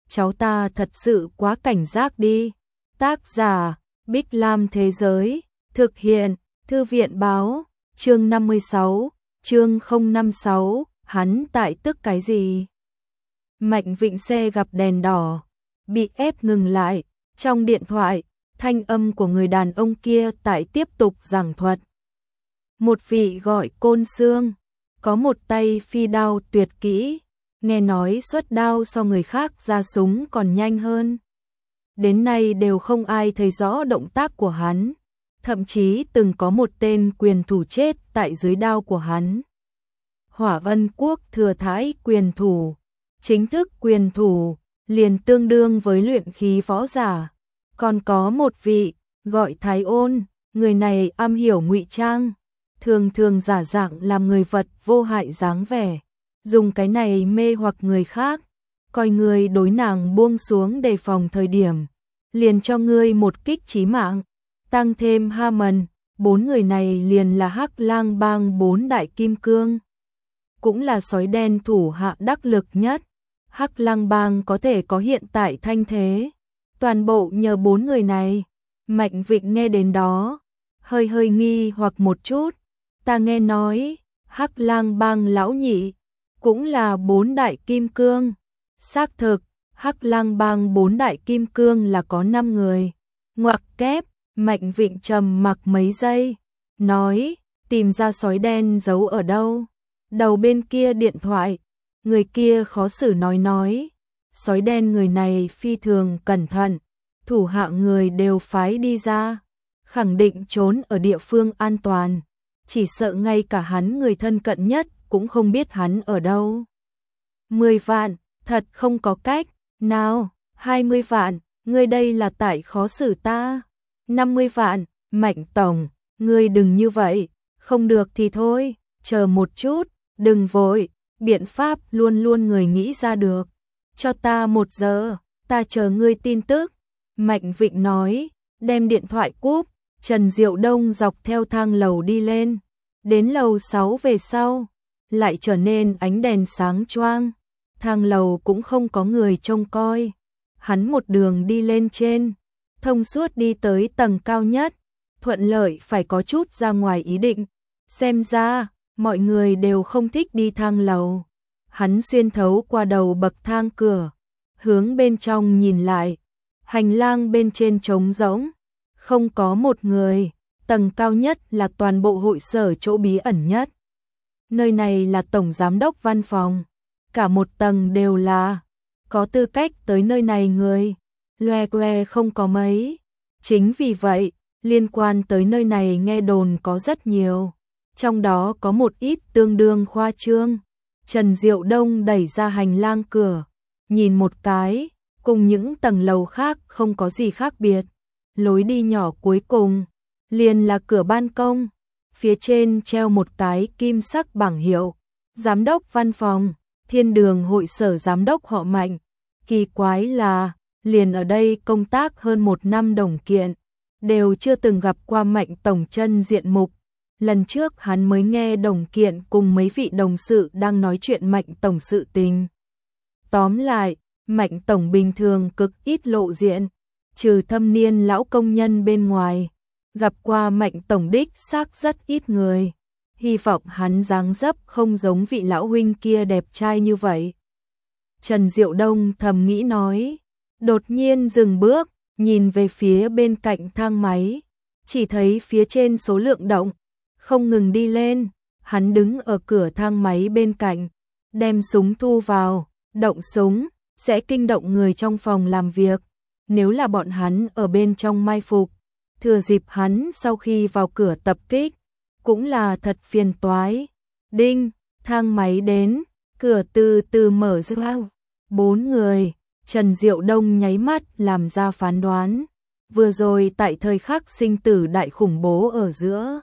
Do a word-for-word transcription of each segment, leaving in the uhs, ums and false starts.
cháu ta thật sự quá cảnh giác đi. Tác giả, Bích Lam Thế Giới, thực hiện, Thư viện Báo, chương năm mươi sáu, chương không năm sáu, hắn tại tức cái gì? Mạnh Vịnh xe gặp đèn đỏ, bị ép ngừng lại, trong điện thoại, thanh âm của người đàn ông kia tại tiếp tục giảng thuật. Một vị gọi Côn Sương, có một tay phi đao tuyệt kỹ, nghe nói xuất đao so người khác ra súng còn nhanh hơn. Đến nay đều không ai thấy rõ động tác của hắn, thậm chí từng có một tên quyền thủ chết tại dưới đao của hắn. Hỏa Vân Quốc thừa thái quyền thủ, chính thức quyền thủ, liền tương đương với luyện khí võ giả. Còn có một vị, gọi Thái Ôn, người này am hiểu ngụy trang, thường thường giả dạng làm người vật vô hại dáng vẻ, dùng cái này mê hoặc người khác, coi người đối nàng buông xuống đề phòng thời điểm, liền cho ngươi một kích chí mạng. Tăng thêm Hammond, bốn người này liền là Hắc Lang Bang bốn đại kim cương, cũng là sói đen thủ hạ đắc lực nhất. Hắc Lang Bang có thể có hiện tại thanh thế, toàn bộ nhờ bốn người này. Mạnh Vịnh nghe đến đó, hơi hơi nghi hoặc một chút. Ta nghe nói, Hắc Lang Bang lão nhị cũng là bốn đại kim cương. Xác thực, Hắc Lang Bang bốn đại kim cương là có năm người. Ngoặc kép, Mạnh Vịnh trầm mặc mấy giây, nói, tìm ra sói đen giấu ở đâu. Đầu bên kia điện thoại, người kia khó xử nói nói, sói đen người này phi thường cẩn thận, thủ hạ người đều phái đi ra, khẳng định trốn ở địa phương an toàn, chỉ sợ ngay cả hắn người thân cận nhất cũng không biết hắn ở đâu. Mười vạn, thật không có cách, nào, hai mươi vạn, ngươi đây là tại khó xử ta. Năm mươi vạn, Mạnh tổng, ngươi đừng như vậy, không được thì thôi, chờ một chút, đừng vội, biện pháp luôn luôn người nghĩ ra được. Cho ta một giờ, ta chờ ngươi tin tức. Mạnh Vịnh nói, đem điện thoại cúp. Trần Diệu Đông dọc theo thang lầu đi lên, đến lầu sáu về sau, lại trở nên ánh đèn sáng choang, thang lầu cũng không có người trông coi. Hắn một đường đi lên trên, thông suốt đi tới tầng cao nhất, thuận lợi phải có chút ra ngoài ý định. Xem ra, mọi người đều không thích đi thang lầu. Hắn xuyên thấu qua đầu bậc thang cửa, hướng bên trong nhìn lại, hành lang bên trên trống rỗng, không có một người, tầng cao nhất là toàn bộ hội sở chỗ bí ẩn nhất. Nơi này là tổng giám đốc văn phòng, cả một tầng đều là có tư cách tới nơi này người, loe que không có mấy. Chính vì vậy, liên quan tới nơi này nghe đồn có rất nhiều, trong đó có một ít tương đương khoa trương. Trần Diệu Đông đẩy ra hành lang cửa, nhìn một cái, cùng những tầng lầu khác không có gì khác biệt. Lối đi nhỏ cuối cùng, liền là cửa ban công, phía trên treo một cái kim sắc bảng hiệu, giám đốc văn phòng, Thiên Đường hội sở giám đốc họ Mạnh. Kỳ quái là, liền ở đây công tác hơn một năm Đồng Kiện, đều chưa từng gặp qua Mạnh tổng chân diện mục. Lần trước hắn mới nghe Đồng Kiện cùng mấy vị đồng sự đang nói chuyện Mạnh tổng sự tình. Tóm lại, Mạnh tổng bình thường cực ít lộ diện, trừ thâm niên lão công nhân bên ngoài, gặp qua Mạnh tổng đích xác rất ít người. Hy vọng hắn dáng dấp không giống vị lão huynh kia đẹp trai như vậy. Trần Diệu Đông thầm nghĩ nói, đột nhiên dừng bước, nhìn về phía bên cạnh thang máy, chỉ thấy phía trên số lượng động không ngừng đi lên. Hắn đứng ở cửa thang máy bên cạnh, đem súng thu vào, động súng sẽ kinh động người trong phòng làm việc. Nếu là bọn hắn ở bên trong mai phục, thừa dịp hắn sau khi vào cửa tập kích, cũng là thật phiền toái. Đinh, thang máy đến, cửa từ từ mở ra. Bốn người, Trần Diệu Đông nháy mắt làm ra phán đoán. Vừa rồi tại thời khắc sinh tử đại khủng bố ở giữa,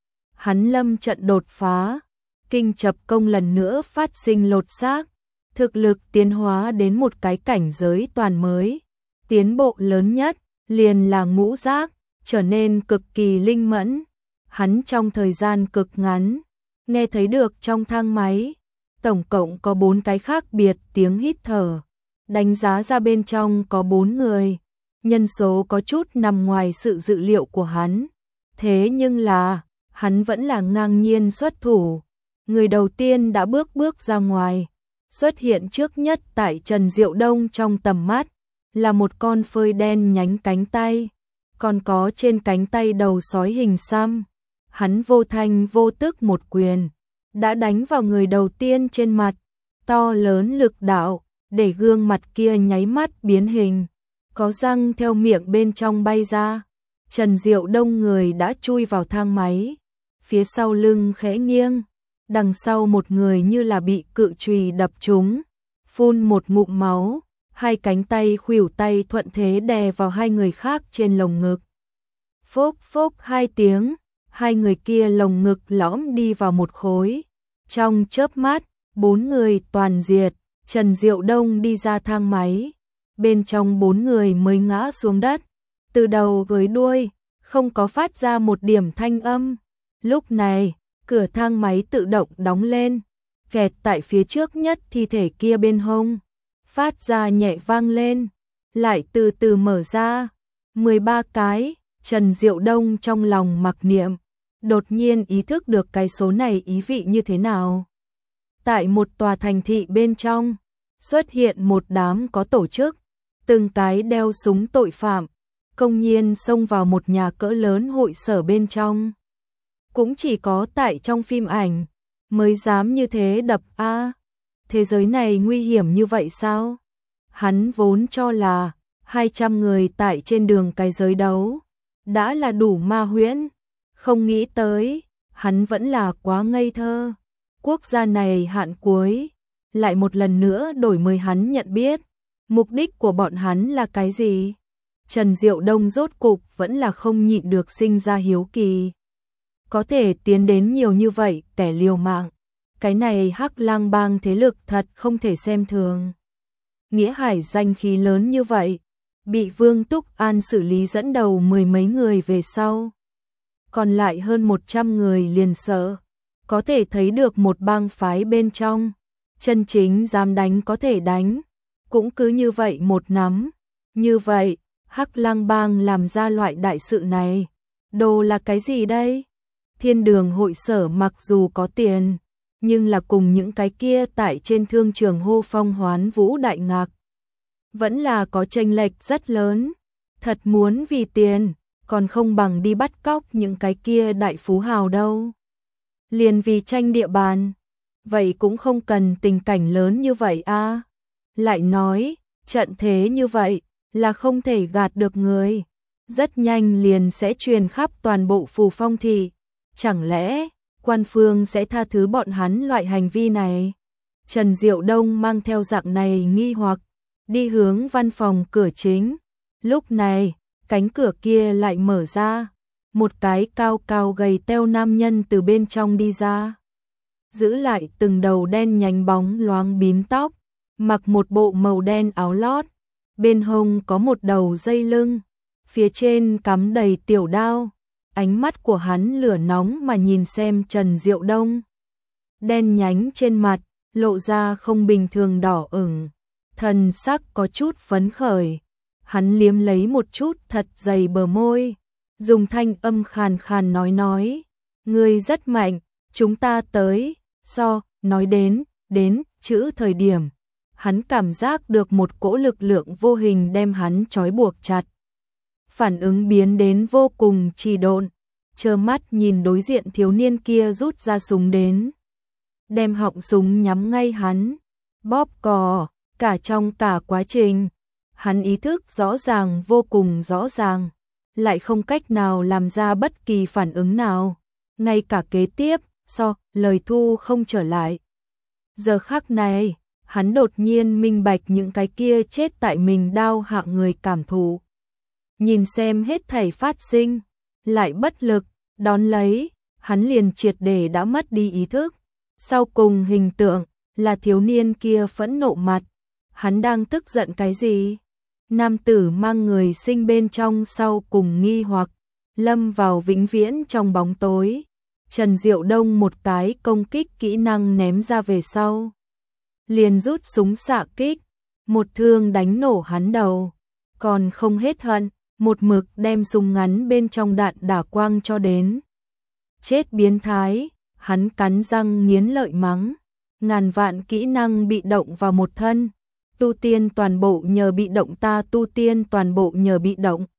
hắn lâm trận đột phá, kinh chập công lần nữa phát sinh lột xác, thực lực tiến hóa đến một cái cảnh giới toàn mới. Tiến bộ lớn nhất liền là ngũ giác, trở nên cực kỳ linh mẫn. Hắn trong thời gian cực ngắn, nghe thấy được trong thang máy, tổng cộng có bốn cái khác biệt tiếng hít thở. đánh giá ra bên trong có bốn người, nhân số có chút nằm ngoài sự dự liệu của hắn. Thế nhưng là, hắn vẫn là ngang nhiên xuất thủ. Người đầu tiên đã bước bước ra ngoài, xuất hiện trước nhất tại Trần Diệu Đông trong tầm mắt, là một con phơi đen nhánh cánh tay, còn có trên cánh tay đầu sói hình xăm. Hắn vô thanh vô tức một quyền, đã đánh vào người đầu tiên trên mặt, to lớn lực đạo, để gương mặt kia nháy mắt biến hình, có răng theo miệng bên trong bay ra. Trần Diệu Đông người đã chui vào thang máy, phía sau lưng khẽ nghiêng, đằng sau một người như là bị cự chùy đập trúng, phun một ngụm máu, hai cánh tay khuỷu tay thuận thế đè vào hai người khác trên lồng ngực. Phốc phốc hai tiếng, hai người kia lồng ngực lõm đi vào một khối. Trong chớp mắt, bốn người toàn diệt. Trần Diệu Đông đi ra thang máy, bên trong bốn người mới ngã xuống đất, từ đầu với đuôi, không có phát ra một điểm thanh âm. Lúc này, cửa thang máy tự động đóng lên, kẹt tại phía trước nhất thi thể kia bên hông, phát ra nhẹ vang lên, lại từ từ mở ra. mười ba cái, Trần Diệu Đông trong lòng mặc niệm, đột nhiên ý thức được cái số này ý vị như thế nào. Tại một tòa thành thị bên trong, xuất hiện một đám có tổ chức, từng cái đeo súng tội phạm, công nhiên xông vào một nhà cỡ lớn hội sở bên trong. Cũng chỉ có tại trong phim ảnh, mới dám như thế đập a. Thế giới này nguy hiểm như vậy sao? Hắn vốn cho là, hai trăm người tại trên đường cái giới đấu, đã là đủ ma huyễn. Không nghĩ tới, hắn vẫn là quá ngây thơ. Quốc gia này hạn cuối, lại một lần nữa đổi mới hắn nhận biết, mục đích của bọn hắn là cái gì? Trần Diệu Đông rốt cục vẫn là không nhịn được sinh ra hiếu kỳ. Có thể tiến đến nhiều như vậy, kẻ liều mạng. Cái này Hắc Lang Bang thế lực thật không thể xem thường. Nghĩa Hải danh khí lớn như vậy, bị Vương Túc An xử lý dẫn đầu mười mấy người về sau. Còn lại hơn một trăm người liền sợ. Có thể thấy được một bang phái bên trong, chân chính dám đánh có thể đánh, cũng cứ như vậy một nắm. Như vậy, Hắc Lang Bang làm ra loại đại sự này, đồ là cái gì đây? Thiên Đường hội sở mặc dù có tiền, nhưng là cùng những cái kia tại trên thương trường hô phong hoán vũ đại ngạc, vẫn là có chênh lệch rất lớn. Thật muốn vì tiền, còn không bằng đi bắt cóc những cái kia đại phú hào đâu. Liền vì tranh địa bàn, vậy cũng không cần tình cảnh lớn như vậy a. Lại nói, trận thế như vậy là không thể gạt được người, rất nhanh liền sẽ truyền khắp toàn bộ Phù Phong thị. Chẳng lẽ quan phương sẽ tha thứ bọn hắn loại hành vi này? Trần Diệu Đông mang theo dạng này nghi hoặc, đi hướng văn phòng cửa chính. Lúc này, cánh cửa kia lại mở ra, một cái cao cao gầy teo nam nhân từ bên trong đi ra. Giữ lại từng đầu đen nhánh bóng loáng bím tóc, mặc một bộ màu đen áo lót, bên hông có một đầu dây lưng, phía trên cắm đầy tiểu đao. Ánh mắt của hắn lửa nóng mà nhìn xem Trần Diệu Đông. Đen nhánh trên mặt, lộ ra không bình thường đỏ ửng, thần sắc có chút phấn khởi. Hắn liếm lấy một chút thật dày bờ môi, dùng thanh âm khàn khàn nói nói, ngươi rất mạnh, chúng ta tới. So, nói đến, đến, chữ thời điểm, hắn cảm giác được một cỗ lực lượng vô hình đem hắn trói buộc chặt. Phản ứng biến đến vô cùng trì độn, trơ mắt nhìn đối diện thiếu niên kia rút ra súng đến, đem họng súng nhắm ngay hắn, bóp cò. Cả trong cả quá trình, hắn ý thức rõ ràng, vô cùng rõ ràng, lại không cách nào làm ra bất kỳ phản ứng nào, ngay cả kế tiếp, so, lời thu không trở lại. Giờ khắc này, hắn đột nhiên minh bạch những cái kia chết tại mình đao hạ người cảm thụ. Nhìn xem hết thảy phát sinh, lại bất lực, đón lấy, hắn liền triệt để đã mất đi ý thức. Sau cùng hình tượng, là thiếu niên kia phẫn nộ mặt. Hắn đang tức giận cái gì? Nam tử mang người sinh bên trong sau cùng nghi hoặc, lâm vào vĩnh viễn trong bóng tối. Trần Diệu Đông một cái công kích kỹ năng ném ra về sau, liền rút súng xạ kích, một thương đánh nổ hắn đầu, còn không hết hận, một mực đem súng ngắn bên trong đạn đả quang cho đến. Chết biến thái, hắn cắn răng nghiến lợi mắng, ngàn vạn kỹ năng bị động vào một thân, tu tiên toàn bộ nhờ bị động ta tu tiên toàn bộ nhờ bị động,